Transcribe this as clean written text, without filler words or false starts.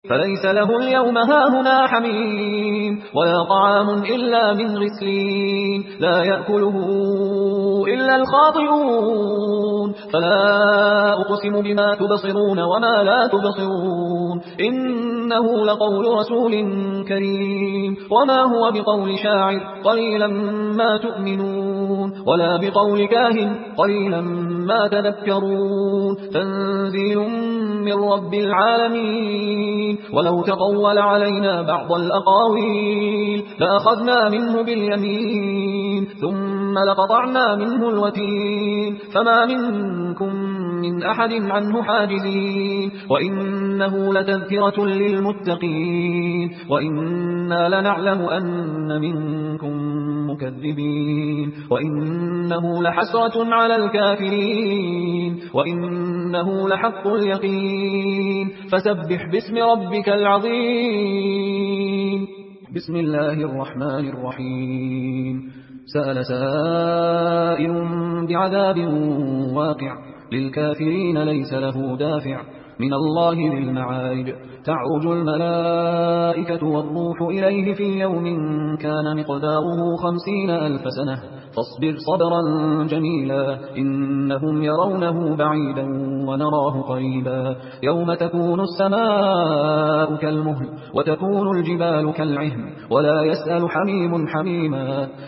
فليس له اليوم هاهنا حميم ولا طعام إلا من غسلين لا يأكله إلا الخاطئون فلا أقسم بما تبصرون وما لا تبصرون إنه لقول رسول كريم وما هو بقول شاعر قليلا ما تؤمنون ولا بقول كاهن قليلا ما تذكرون تنزيل من رب العالمين ولو تقول علينا بعض الأقاويل لأخذنا منه باليمين ثم لقطعنا منه الوتين فما منكم من أحد عنه حاجزين وإنه لتذكرة للمتقين وإنا لنعلم أن منكم مكذبين وإنه لحسرة على الكافرين وإنه لحق اليقين فسبح باسم ربك العظيم بسم الله الرحمن الرحيم سأل سائل بعذاب واقع للكافرين ليس له دافع من الله ذي المعارج تعرج الملائكة والروح إليه في يوم كان مقداره 50,000 سنة فاصبر صبرا جميلا إنهم يرونه بعيدا ونراه قريبا يوم تكون السماء كالمهل وتكون الجبال كالعهن ولا يسأل حميم حميما